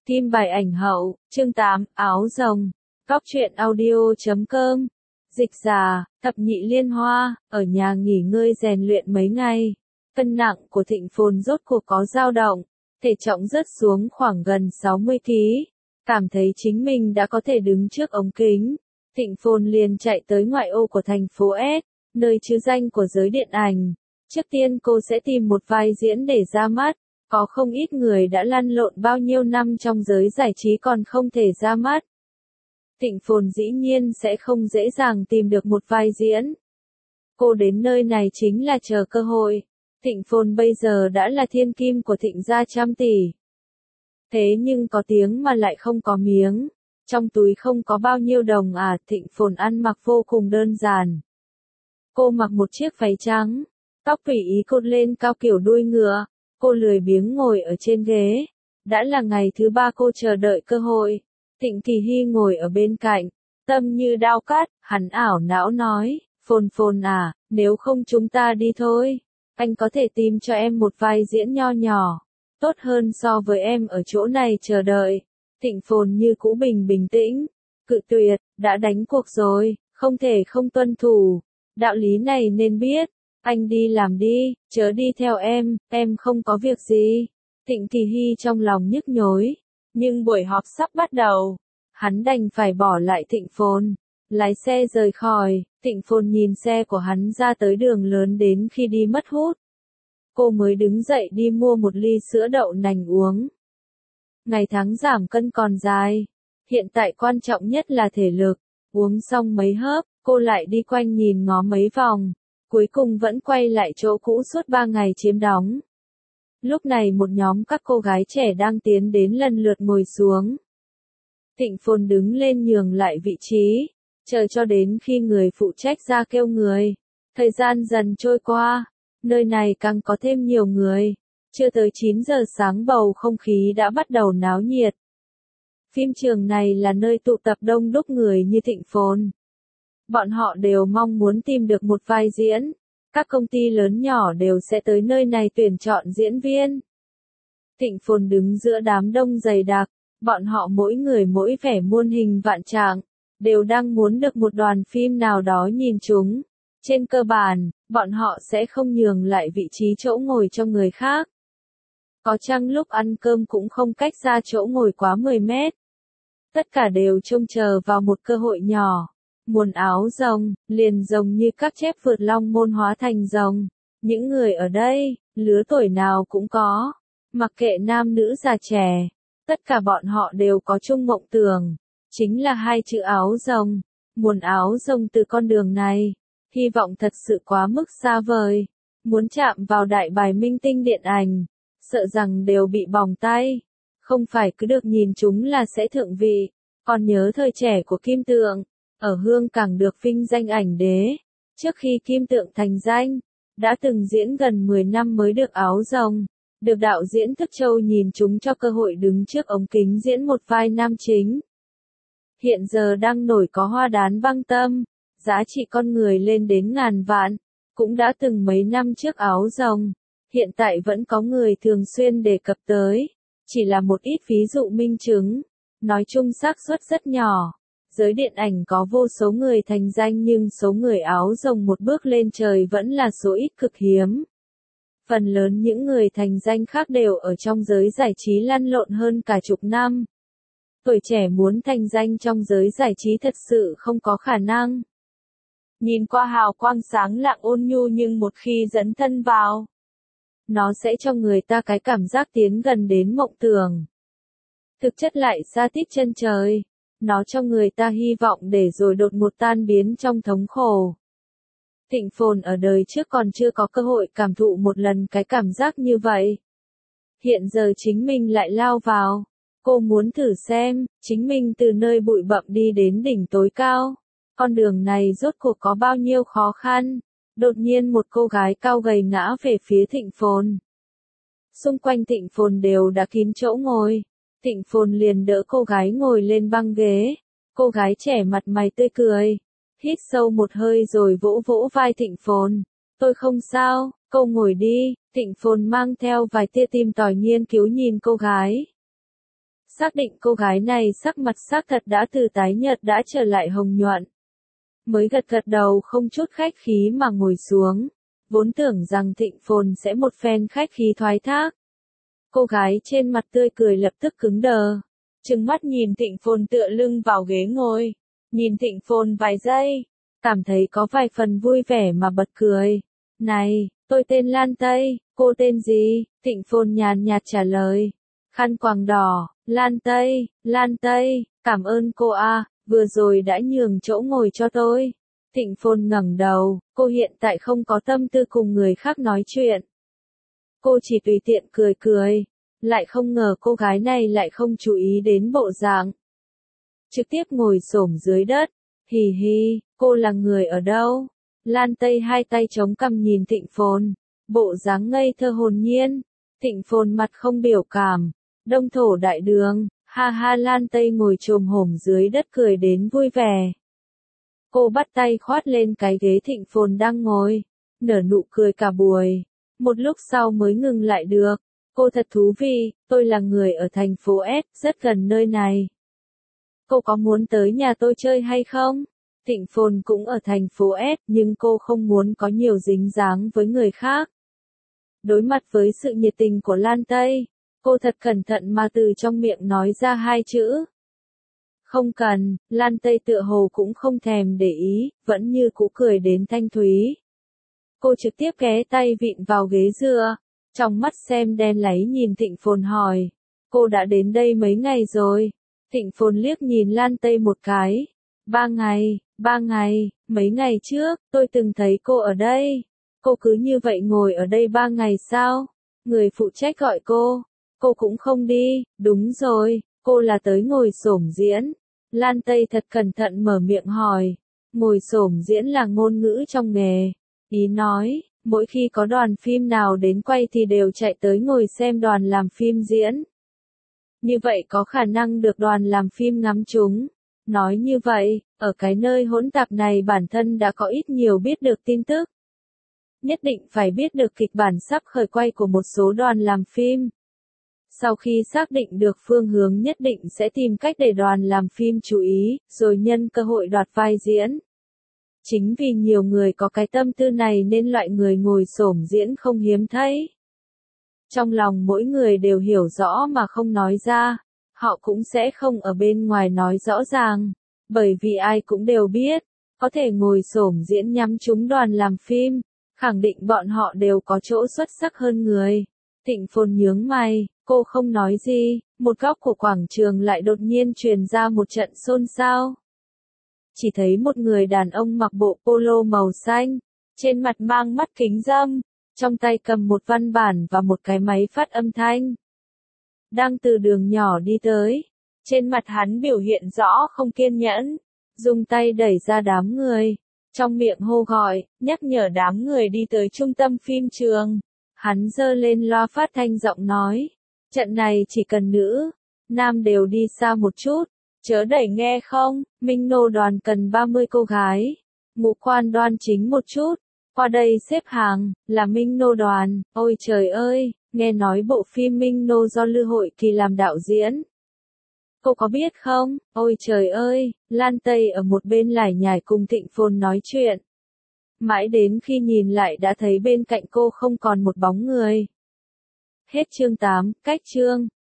Kim bài ảnh hậu, chương 8, áo rồng. Góc truyện audio.com. Dịch giả, thập nhị liên hoa, ở nhà nghỉ ngơi rèn luyện mấy ngày. Cân nặng của Thịnh Phồn rốt cuộc có dao động, thể trọng rớt xuống khoảng gần 60 kg. Cảm thấy chính mình đã có thể đứng trước ống kính. Thịnh Phồn liền chạy tới ngoại ô của thành phố S, nơi trứ danh của giới điện ảnh. Trước tiên cô sẽ tìm một vai diễn để ra mắt. Có không ít người đã lăn lộn bao nhiêu năm trong giới giải trí còn không thể ra mắt. Thịnh Phồn dĩ nhiên sẽ không dễ dàng tìm được một vai diễn. Cô đến nơi này chính là chờ cơ hội. Thịnh Phồn bây giờ đã là thiên kim của Thịnh gia trăm tỷ. Thế nhưng có tiếng mà lại không có miếng. Trong túi không có bao nhiêu đồng à. Thịnh Phồn ăn mặc vô cùng đơn giản. Cô mặc một chiếc váy trắng, tóc tùy ý cột lên cao kiểu đuôi ngựa. Cô lười biếng ngồi ở trên ghế. Đã là ngày thứ 3 cô chờ đợi cơ hội. Thịnh Kỳ Hy ngồi ở bên cạnh, tâm như đao cắt, hắn ảo não nói, Phồn Phồn à, nếu không chúng ta đi thôi. Anh có thể tìm cho em một vai diễn nho nhỏ, tốt hơn so với em ở chỗ này chờ đợi. Thịnh Phồn như cũ bình tĩnh, cự tuyệt, đã đánh cuộc rồi, không thể không tuân thủ. Đạo lý này nên biết. Anh đi làm đi, chớ đi theo em không có việc gì. Thịnh Kỳ Hy trong lòng nhức nhối, nhưng buổi họp sắp bắt đầu. Hắn đành phải bỏ lại Thịnh Phồn, lái xe rời khỏi. Thịnh Phồn nhìn xe của hắn ra tới đường lớn đến khi đi mất hút. Cô mới đứng dậy đi mua một ly sữa đậu nành uống. Ngày tháng giảm cân còn dài, hiện tại quan trọng nhất là thể lực. Uống xong mấy hớp, cô lại đi quanh nhìn ngó mấy vòng. Cuối cùng vẫn quay lại chỗ cũ suốt 3 ngày chiếm đóng. Lúc này một nhóm các cô gái trẻ đang tiến đến lần lượt ngồi xuống. Thịnh Phồn đứng lên nhường lại vị trí, chờ cho đến khi người phụ trách ra kêu người. Thời gian dần trôi qua, nơi này càng có thêm nhiều người. Chưa tới 9 giờ sáng bầu không khí đã bắt đầu náo nhiệt. Phim trường này là nơi tụ tập đông đúc người như Thịnh Phồn. Bọn họ đều mong muốn tìm được một vai diễn. Các công ty lớn nhỏ đều sẽ tới nơi này tuyển chọn diễn viên. Thịnh Phồn đứng giữa đám đông dày đặc, bọn họ mỗi người mỗi vẻ muôn hình vạn trạng, đều đang muốn được một đoàn phim nào đó nhìn chúng. Trên cơ bản, bọn họ sẽ không nhường lại vị trí chỗ ngồi cho người khác. Có chăng lúc ăn cơm cũng không cách ra chỗ ngồi quá 10 mét. Tất cả đều trông chờ vào một cơ hội nhỏ. Muôn áo rồng, liền rồng như các chép vượt long môn hóa thành rồng. Những người ở đây, lứa tuổi nào cũng có. Mặc kệ nam nữ già trẻ, tất cả bọn họ đều có chung mộng tưởng. Chính là 2 chữ áo rồng. Muôn áo rồng từ con đường này. Hy vọng thật sự quá mức xa vời. Muốn chạm vào đại bài minh tinh điện ảnh. Sợ rằng đều bị bỏng tay. Không phải cứ được nhìn chúng là sẽ thượng vị. Còn nhớ thời trẻ của Kim Tượng. Ở Hương Cảng được vinh danh ảnh đế. Trước khi Kim Tượng thành danh, đã từng diễn gần 10 năm mới được áo rồng. Được đạo diễn Thức Châu nhìn chúng cho cơ hội đứng trước ống kính diễn một vai nam chính. Hiện giờ đang nổi có Hoa Đán Băng Tâm, giá trị con người lên đến ngàn vạn. Cũng đã từng mấy năm trước áo rồng. Hiện tại vẫn có người thường xuyên đề cập tới. Chỉ là một ít ví dụ minh chứng. Nói chung xác suất rất nhỏ. Giới điện ảnh có vô số người thành danh nhưng số người áo rồng một bước lên trời vẫn là số ít cực hiếm. Phần lớn những người thành danh khác đều ở trong giới giải trí lăn lộn hơn cả chục năm. Tuổi trẻ muốn thành danh trong giới giải trí thật sự không có khả năng. Nhìn qua hào quang sáng lạng ôn nhu nhưng một khi dấn thân vào, nó sẽ cho người ta cái cảm giác tiến gần đến mộng tưởng. Thực chất lại xa tít chân trời. Nó cho người ta hy vọng để rồi đột ngột tan biến trong thống khổ. Thịnh Phồn ở đời trước còn chưa có cơ hội cảm thụ một lần cái cảm giác như vậy. Hiện giờ chính mình lại lao vào. Cô muốn thử xem, chính mình từ nơi bụi bặm đi đến đỉnh tối cao. Con đường này rốt cuộc có bao nhiêu khó khăn. Đột nhiên một cô gái cao gầy ngã về phía Thịnh Phồn. Xung quanh Thịnh Phồn đều đã kín chỗ ngồi. Thịnh Phồn liền đỡ cô gái ngồi lên băng ghế. Cô gái trẻ mặt mày tươi cười. Hít sâu một hơi rồi vỗ vỗ vai Thịnh Phồn. Tôi không sao, cô ngồi đi. Thịnh Phồn mang theo vài tia tìm tòi nghiên cứu nhìn cô gái. xác định cô gái này sắc mặt xác thật đã từ tái nhợt đã trở lại hồng nhuận. Mới gật gật đầu không chút khách khí mà ngồi xuống. Vốn tưởng rằng Thịnh Phồn sẽ một phen khách khí thoái thác. Cô gái trên mặt tươi cười lập tức cứng đờ. Trừng mắt nhìn Thịnh Phồn tựa lưng vào ghế ngồi. Nhìn Thịnh Phồn vài giây. Cảm thấy có vài phần vui vẻ mà bật cười. Này, tôi tên Lan Tây, cô tên gì? Thịnh Phồn nhàn nhạt trả lời. Khăn quàng đỏ, Lan Tây, cảm ơn cô a, vừa rồi đã nhường chỗ ngồi cho tôi. Thịnh Phồn ngẩng đầu, cô hiện tại không có tâm tư cùng người khác nói chuyện. Cô chỉ tùy tiện cười cười, lại không ngờ cô gái này lại không chú ý đến bộ dạng. Trực tiếp ngồi xổm dưới đất, hì hì, cô là người ở đâu? Lan Tây hai tay chống cằm nhìn Thịnh Phồn, bộ dáng ngây thơ hồn nhiên. Thịnh Phồn mặt không biểu cảm, đông thổ đại đường, ha ha. Lan Tây ngồi chồm hổm dưới đất cười đến vui vẻ. Cô bắt tay khoát lên cái ghế Thịnh Phồn đang ngồi, nở nụ cười cả buổi. Một lúc sau mới ngừng lại được. Cô thật thú vị, tôi là người ở thành phố S, rất gần nơi này. Cô có muốn tới nhà tôi chơi hay không? Thịnh Phồn cũng ở thành phố S, nhưng cô không muốn có nhiều dính dáng với người khác. Đối mặt với sự nhiệt tình của Lan Tây, cô thật cẩn thận mà từ trong miệng nói ra hai chữ. Không cần. Lan Tây tựa hồ cũng không thèm để ý, vẫn như cũ cười đến thanh thúy. Cô trực tiếp ghé tay vịn vào ghế dựa, trong mắt xem đen láy nhìn Thịnh Phồn hỏi. Cô đã đến đây mấy ngày rồi? Thịnh Phồn liếc nhìn Lan Tây một cái. 3 ngày, mấy ngày trước, tôi từng thấy cô ở đây. Cô cứ như vậy ngồi ở đây 3 ngày sao? Người phụ trách gọi cô cũng không đi. Đúng rồi, cô là tới ngồi xổm diễn. Lan Tây thật cẩn thận mở miệng hỏi. Ngồi xổm diễn là ngôn ngữ trong nghề. Ý nói, mỗi khi có đoàn phim nào đến quay thì đều chạy tới ngồi xem đoàn làm phim diễn. Như vậy có khả năng được đoàn làm phim ngắm chúng. Nói như vậy, ở cái nơi hỗn tạp này bản thân đã có ít nhiều biết được tin tức. Nhất định phải biết được kịch bản sắp khởi quay của một số đoàn làm phim. Sau khi xác định được phương hướng nhất định sẽ tìm cách để đoàn làm phim chú ý, rồi nhân cơ hội đoạt vai diễn. Chính vì nhiều người có cái tâm tư này nên loại người ngồi xổm diễn không hiếm thấy. Trong lòng mỗi người đều hiểu rõ mà không nói ra, họ cũng sẽ không ở bên ngoài nói rõ ràng, bởi vì ai cũng đều biết, có thể ngồi xổm diễn nhắm trúng đoàn làm phim, khẳng định bọn họ đều có chỗ xuất sắc hơn người. Thịnh Phồn nhướng mày, cô không nói gì, một góc của quảng trường lại đột nhiên truyền ra một trận xôn xao. Chỉ thấy một người đàn ông mặc bộ polo màu xanh, trên mặt mang mắt kính râm, trong tay cầm một văn bản và một cái máy phát âm thanh. Đang từ đường nhỏ đi tới, trên mặt hắn biểu hiện rõ không kiên nhẫn, dùng tay đẩy ra đám người, trong miệng hô gọi, nhắc nhở đám người đi tới trung tâm phim trường. Hắn giơ lên loa phát thanh giọng nói, trận này chỉ cần nữ, nam đều đi xa một chút. Chớ đẩy nghe không, Minh Nô đoàn cần 30 cô gái. Ngũ quan đoan chính một chút. Qua đây xếp hàng, là Minh Nô đoàn. Ôi trời ơi, nghe nói bộ phim Minh Nô do Lư Hội Kỳ làm đạo diễn. Cô có biết không? Ôi trời ơi, Lan Tây ở một bên lải nhải cùng Thịnh Phồn nói chuyện. Mãi đến khi nhìn lại đã thấy bên cạnh cô không còn một bóng người. Hết chương 8, cách chương.